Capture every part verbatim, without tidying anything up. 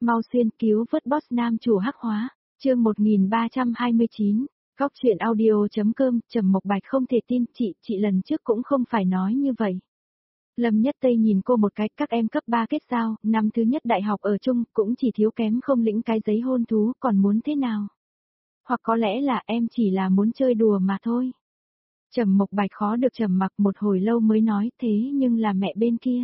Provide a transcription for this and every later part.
mau xuyên cứu vớt boss nam chủ hắc hóa, chương một nghìn ba trăm hai mươi chín, góc chuyện audio.com, Trầm Mộc Bạch không thể tin, chị, chị lần trước cũng không phải nói như vậy. Lâm Nhất Tây nhìn cô một cái, các em cấp ba kết giao, năm thứ nhất đại học ở chung, cũng chỉ thiếu kém không lĩnh cái giấy hôn thú, còn muốn thế nào? Hoặc có lẽ là em chỉ là muốn chơi đùa mà thôi. Trầm Mộc Bạch khó được trầm mặc một hồi lâu mới nói, thế nhưng là mẹ bên kia.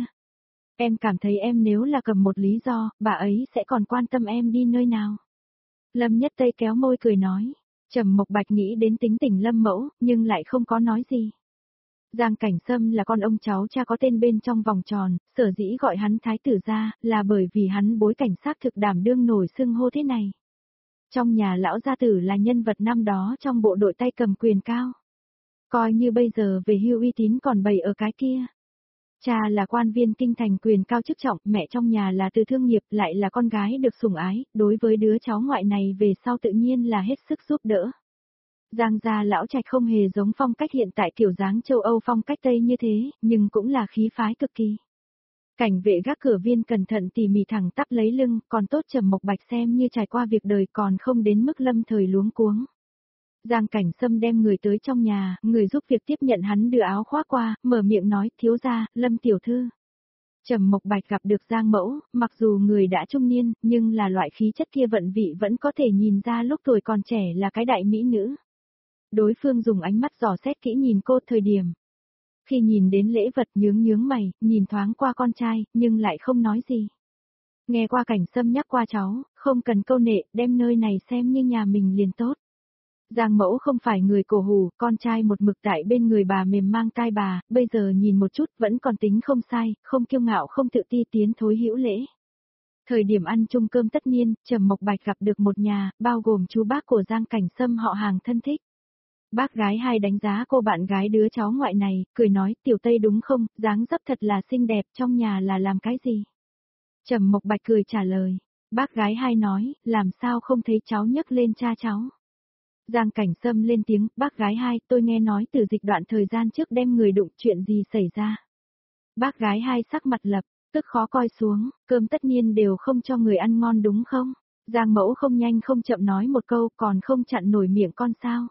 Em cảm thấy em nếu là cầm một lý do, bà ấy sẽ còn quan tâm em đi nơi nào. Lâm Nhất Tây kéo môi cười nói. Trầm Mộc Bạch nghĩ đến tính tình Lâm Mẫu, nhưng lại không có nói gì. Giang Cảnh Sâm là con ông cháu cha có tên bên trong vòng tròn, sở dĩ gọi hắn thái tử gia, là bởi vì hắn bối cảnh xác thực đảm đương nổi xưng hô thế này. Trong nhà lão gia tử là nhân vật năm đó trong bộ đội tay cầm quyền cao. Coi như bây giờ về hưu uy tín còn bày ở cái kia. Cha là quan viên kinh thành quyền cao chức trọng, mẹ trong nhà là từ thương nghiệp, lại là con gái được sủng ái, đối với đứa cháu ngoại này về sau tự nhiên là hết sức giúp đỡ. Giang gia lão trạch không hề giống phong cách hiện tại kiểu dáng châu Âu phong cách Tây như thế, nhưng cũng là khí phái cực kỳ. Cảnh vệ gác cửa viên cẩn thận tỉ mỉ thẳng tắp lấy lưng, còn tốt Trầm Mộc Bạch xem như trải qua việc đời còn không đến mức lâm thời luống cuống. Giang Cảnh Sâm đem người tới trong nhà, người giúp việc tiếp nhận hắn đưa áo khoác qua, mở miệng nói, thiếu gia, Lâm tiểu thư. Trầm Mộc Bạch gặp được Giang Mẫu, mặc dù người đã trung niên, nhưng là loại khí chất kia vận vị vẫn có thể nhìn ra lúc tuổi còn trẻ là cái đại mỹ nữ. Đối phương dùng ánh mắt dò xét kỹ nhìn cô thời điểm. Khi nhìn đến lễ vật nhướng nhướng mày, nhìn thoáng qua con trai, nhưng lại không nói gì. Nghe qua Cảnh Sâm nhắc qua cháu, không cần câu nệ, đem nơi này xem như nhà mình liền tốt. Giang Mẫu không phải người cổ hủ, con trai một mực tại bên người bà mềm mang tai bà, bây giờ nhìn một chút vẫn còn tính không sai, không kiêu ngạo không tự ti tiến thối hữu lễ. Thời điểm ăn chung cơm tất niên, Trầm Mộc Bạch gặp được một nhà, bao gồm chú bác của Giang Cảnh Sâm họ hàng thân thích. Bác gái hai đánh giá cô bạn gái đứa cháu ngoại này, cười nói, tiểu Tây đúng không, dáng dấp thật là xinh đẹp, trong nhà là làm cái gì? Trầm Mộc Bạch cười trả lời, bác gái hai nói, làm sao không thấy cháu nhấc lên cha cháu? Giang Cảnh Sâm lên tiếng, bác gái hai, tôi nghe nói từ dịch đoạn thời gian trước đem người đụng, chuyện gì xảy ra? Bác gái hai sắc mặt lập, tức khó coi xuống, cơm tất niên đều không cho người ăn ngon đúng không? Giang Mẫu không nhanh không chậm nói một câu, còn không chặn nổi miệng con sao?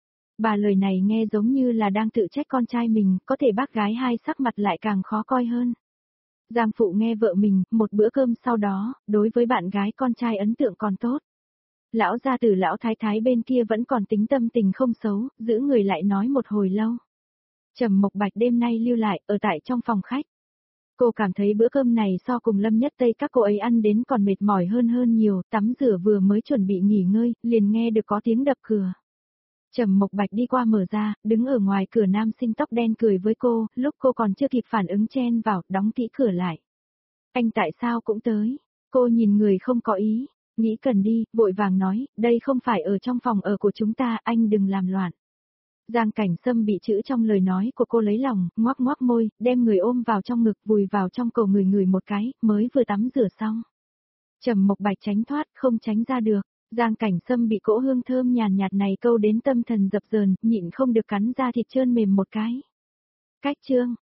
Bà lời này nghe giống như là đang tự trách con trai mình, có thể bác gái hai sắc mặt lại càng khó coi hơn. Giang phụ nghe vợ mình, một bữa cơm sau đó, đối với bạn gái con trai ấn tượng còn tốt. Lão gia tử lão thái thái bên kia vẫn còn tính tâm tình không xấu, giữ người lại nói một hồi lâu. Trầm Mộc Bạch đêm nay lưu lại, ở tại trong phòng khách. Cô cảm thấy bữa cơm này so cùng Lâm Nhất Tây các cô ấy ăn đến còn mệt mỏi hơn hơn nhiều, tắm rửa vừa mới chuẩn bị nghỉ ngơi, liền nghe được có tiếng đập cửa. Trầm Mộc Bạch đi qua mở ra, đứng ở ngoài cửa nam sinh tóc đen cười với cô, lúc cô còn chưa kịp phản ứng chen vào, đóng kỹ cửa lại. Anh tại sao cũng tới? Cô nhìn người không có ý. Nghĩ cần đi, vội vàng nói, đây không phải ở trong phòng ở của chúng ta, anh đừng làm loạn. Giang Cảnh Sâm bị chữ trong lời nói của cô lấy lòng, ngoác ngoác môi, đem người ôm vào trong ngực vùi vào trong cổ người người một cái, mới vừa tắm rửa xong. Trầm Mộc Bạch tránh thoát, không tránh ra được. Giang Cảnh Sâm bị cỗ hương thơm nhàn nhạt này câu đến tâm thần dập dờn, nhịn không được cắn ra thịt trơn mềm một cái. Cách chương.